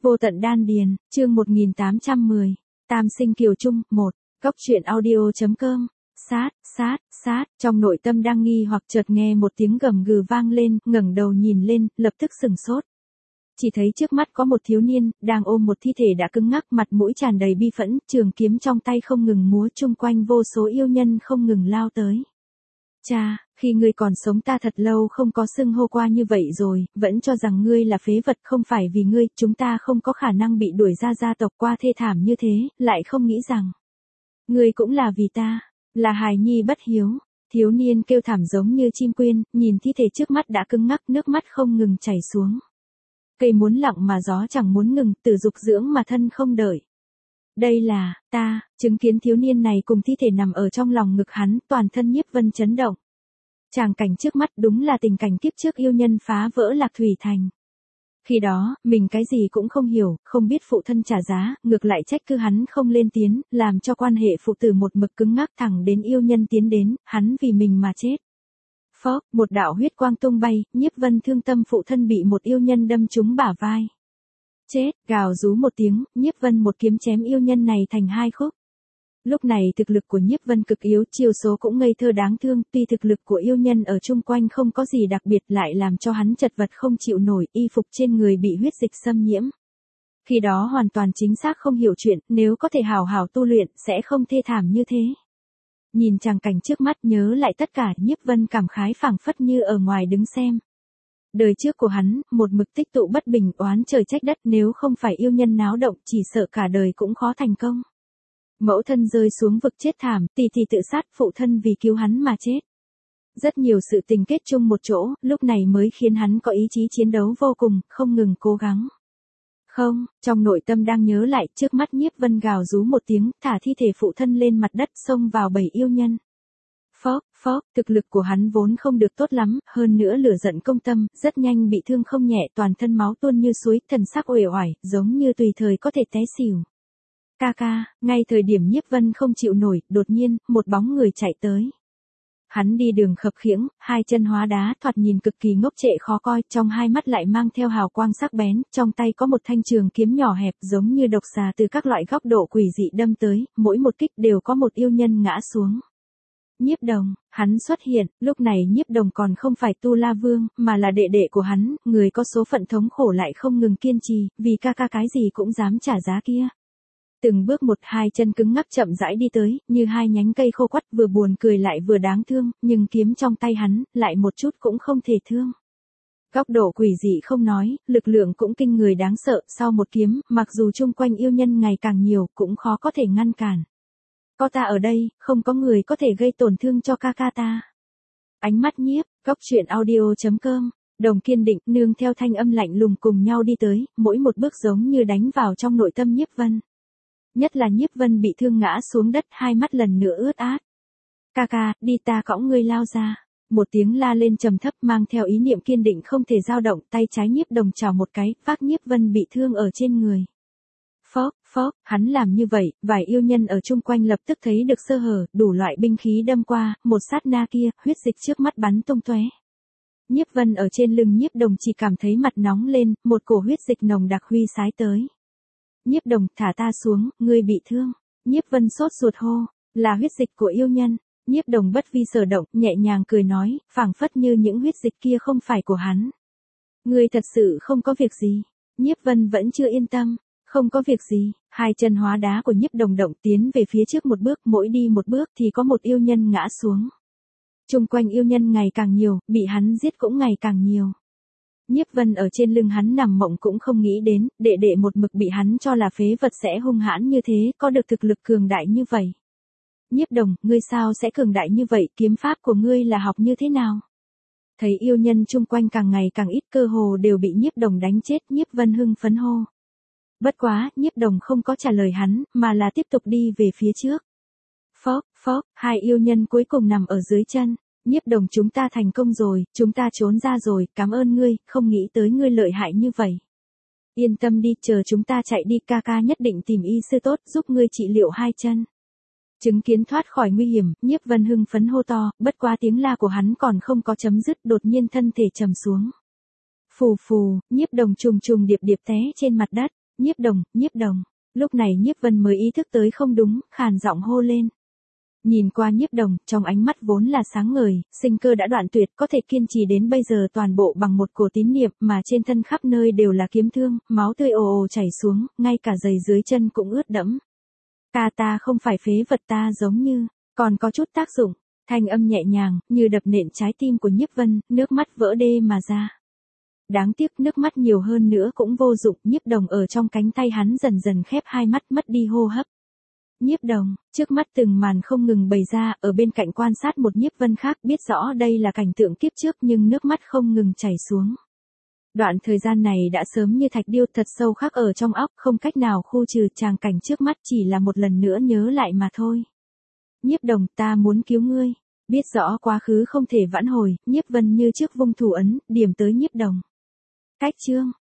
Vô tận đan điền, chương 1810, Tam sinh kiều trung, 1, Cốc truyện audio.com, sát, trong nội tâm đang nghi hoặc chợt nghe một tiếng gầm gừ vang lên, ngẩng đầu nhìn lên, lập tức sửng sốt. Chỉ thấy trước mắt có một thiếu niên, đang ôm một thi thể đã cứng ngắc, mặt mũi tràn đầy bi phẫn, trường kiếm trong tay không ngừng múa, chung quanh vô số yêu nhân không ngừng lao tới. Cha, khi ngươi còn sống ta thật lâu không có xưng hô qua như vậy rồi, vẫn cho rằng ngươi là phế vật, không phải vì ngươi, chúng ta không có khả năng bị đuổi ra gia tộc qua thê thảm như thế, lại không nghĩ rằng ngươi cũng là vì ta, là hài nhi bất hiếu. Thiếu niên kêu thảm giống như chim quyên, nhìn thi thể trước mắt đã cứng ngắc, nước mắt không ngừng chảy xuống. Cây muốn lặng mà gió chẳng muốn ngừng, tử dục dưỡng mà thân không đợi. Đây là, ta, chứng kiến thiếu niên này cùng thi thể nằm ở trong lòng ngực hắn, toàn thân Nhiếp Vân chấn động. Tràng cảnh trước mắt đúng là tình cảnh kiếp trước yêu nhân phá vỡ Lạc Thủy Thành. Khi đó, mình cái gì cũng không hiểu, không biết phụ thân trả giá, ngược lại trách cứ hắn không lên tiếng, làm cho quan hệ phụ tử một mực cứng ngắc thẳng đến yêu nhân tiến đến, hắn vì mình mà chết. Phốc, một đạo huyết quang tung bay, Nhiếp Vân thương tâm phụ thân bị một yêu nhân đâm trúng bả vai. Chết, gào rú một tiếng, Nhiếp Vân một kiếm chém yêu nhân này thành hai khúc. Lúc này thực lực của Nhiếp Vân cực yếu, chiêu số cũng ngây thơ đáng thương, tuy thực lực của yêu nhân ở chung quanh không có gì đặc biệt lại làm cho hắn chật vật không chịu nổi, y phục trên người bị huyết dịch xâm nhiễm. Khi đó hoàn toàn chính xác không hiểu chuyện, nếu có thể hào hào tu luyện, sẽ không thê thảm như thế. Nhìn tràng cảnh trước mắt nhớ lại tất cả, Nhiếp Vân cảm khái phảng phất như ở ngoài đứng xem. Đời trước của hắn, một mực tích tụ bất bình, oán trời trách đất, nếu không phải yêu nhân náo động, chỉ sợ cả đời cũng khó thành công. Mẫu thân rơi xuống vực chết thảm, tỷ tỷ tự sát, phụ thân vì cứu hắn mà chết. Rất nhiều sự tình kết chung một chỗ, lúc này mới khiến hắn có ý chí chiến đấu vô cùng, không ngừng cố gắng. Không, trong nội tâm đang nhớ lại, trước mắt Nhiếp Vân gào rú một tiếng, thả thi thể phụ thân lên mặt đất, xông vào bầy yêu nhân. Phốc, thực lực của hắn vốn không được tốt lắm, hơn nữa lửa giận công tâm, rất nhanh bị thương không nhẹ, toàn thân máu tuôn như suối, thần sắc uể oải, giống như tùy thời có thể té xỉu. Ca, ngay thời điểm Nhiếp Vân không chịu nổi, đột nhiên, một bóng người chạy tới. Hắn đi đường khập khiễng, hai chân hóa đá, thoạt nhìn cực kỳ ngốc trệ khó coi, trong hai mắt lại mang theo hào quang sắc bén, trong tay có một thanh trường kiếm nhỏ hẹp giống như độc xà từ các loại góc độ quỷ dị đâm tới, mỗi một kích đều có một yêu nhân ngã xuống. Nhiếp Đồng, hắn xuất hiện, lúc này Nhiếp Đồng còn không phải Tu La Vương, mà là đệ đệ của hắn, người có số phận thống khổ lại không ngừng kiên trì, vì ca cái gì cũng dám trả giá kia. Từng bước một, hai chân cứng ngắc chậm rãi đi tới, như hai nhánh cây khô quắt, vừa buồn cười lại vừa đáng thương, nhưng kiếm trong tay hắn, lại một chút cũng không thể thương. Góc độ quỷ dị không nói, lực lượng cũng kinh người đáng sợ, sau một kiếm, mặc dù chung quanh yêu nhân ngày càng nhiều, cũng khó có thể ngăn cản. Có ta ở đây, không có người có thể gây tổn thương cho ca ta. Ánh mắt nhiếp, Cốc truyện audio.com, Đồng kiên định, nương theo thanh âm lạnh lùng cùng nhau đi tới, mỗi một bước giống như đánh vào trong nội tâm Nhiếp Vân. Nhất là Nhiếp Vân bị thương ngã xuống đất, hai mắt lần nữa ướt át. Ca, đi ta cõng ngươi lao ra. Một tiếng la lên trầm thấp mang theo ý niệm kiên định không thể dao động, tay trái Nhiếp Đồng chào một cái, vác Nhiếp Vân bị thương ở trên người. Phốc, hắn làm như vậy, vài yêu nhân ở chung quanh lập tức thấy được sơ hở, đủ loại binh khí đâm qua, một sát na kia, huyết dịch trước mắt bắn tung tóe. Nhiếp Vân ở trên lưng Nhiếp Đồng chỉ cảm thấy mặt nóng lên, một cổ huyết dịch nồng đặc huy sái tới. Nhiếp Đồng, thả ta xuống, ngươi bị thương. Nhiếp Vân sốt ruột hô, là huyết dịch của yêu nhân. Nhiếp Đồng bất vi sở động, nhẹ nhàng cười nói, phảng phất như những huyết dịch kia không phải của hắn. Ngươi thật sự không có việc gì. Nhiếp Vân vẫn chưa yên tâm, không có việc gì. Hai chân hóa đá của Nhiếp Đồng động tiến về phía trước một bước, mỗi đi một bước thì có một yêu nhân ngã xuống. Chung quanh yêu nhân ngày càng nhiều, bị hắn giết cũng ngày càng nhiều. Nhiếp Vân ở trên lưng hắn nằm mộng cũng không nghĩ đến, đệ đệ một mực bị hắn cho là phế vật sẽ hung hãn như thế, có được thực lực cường đại như vậy. Nhiếp Đồng, ngươi sao sẽ cường đại như vậy, kiếm pháp của ngươi là học như thế nào? Thấy yêu nhân chung quanh càng ngày càng ít, cơ hồ đều bị Nhiếp Đồng đánh chết, Nhiếp Vân hưng phấn hô. Bất quá, Nhiếp Đồng không có trả lời hắn, mà là tiếp tục đi về phía trước. Phốc, hai yêu nhân cuối cùng nằm ở dưới chân. Nhiếp Đồng, chúng ta thành công rồi, chúng ta trốn ra rồi, cảm ơn ngươi, không nghĩ tới ngươi lợi hại như vậy. Yên tâm đi, chờ chúng ta chạy đi, ca nhất định tìm y sư tốt, giúp ngươi trị liệu hai chân. Chứng kiến thoát khỏi nguy hiểm, Nhiếp Vân hưng phấn hô to, bất quá tiếng la của hắn còn không có chấm dứt, đột nhiên thân thể trầm xuống. Phù, Nhiếp Đồng trùng điệp té trên mặt đất. Nhiếp Đồng. Lúc này Nhiếp Vân mới ý thức tới không đúng, khàn giọng hô lên. Nhìn qua Nhiếp Đồng, trong ánh mắt vốn là sáng ngời, sinh cơ đã đoạn tuyệt, có thể kiên trì đến bây giờ toàn bộ bằng một cổ tín niệm, mà trên thân khắp nơi đều là kiếm thương, máu tươi ồ ồ chảy xuống, ngay cả giày dưới chân cũng ướt đẫm. Ca ta không phải phế vật, ta giống như, còn có chút tác dụng. Thanh âm nhẹ nhàng, như đập nện trái tim của Nhiếp Vân, nước mắt vỡ đê mà ra. Đáng tiếc nước mắt nhiều hơn nữa cũng vô dụng, Nhiếp Đồng ở trong cánh tay hắn dần dần khép hai mắt, mất đi hô hấp. Nhiếp Đồng, trước mắt từng màn không ngừng bày ra, ở bên cạnh quan sát một Nhiếp Vân khác biết rõ đây là cảnh tượng kiếp trước nhưng nước mắt không ngừng chảy xuống. Đoạn thời gian này đã sớm như thạch điêu thật sâu khắc ở trong óc, không cách nào khu trừ, tràng cảnh trước mắt chỉ là một lần nữa nhớ lại mà thôi. Nhiếp Đồng, ta muốn cứu ngươi. Biết rõ quá khứ không thể vãn hồi, Nhiếp Vân như trước vung thủ ấn, điểm tới Nhiếp Đồng. Cách chương.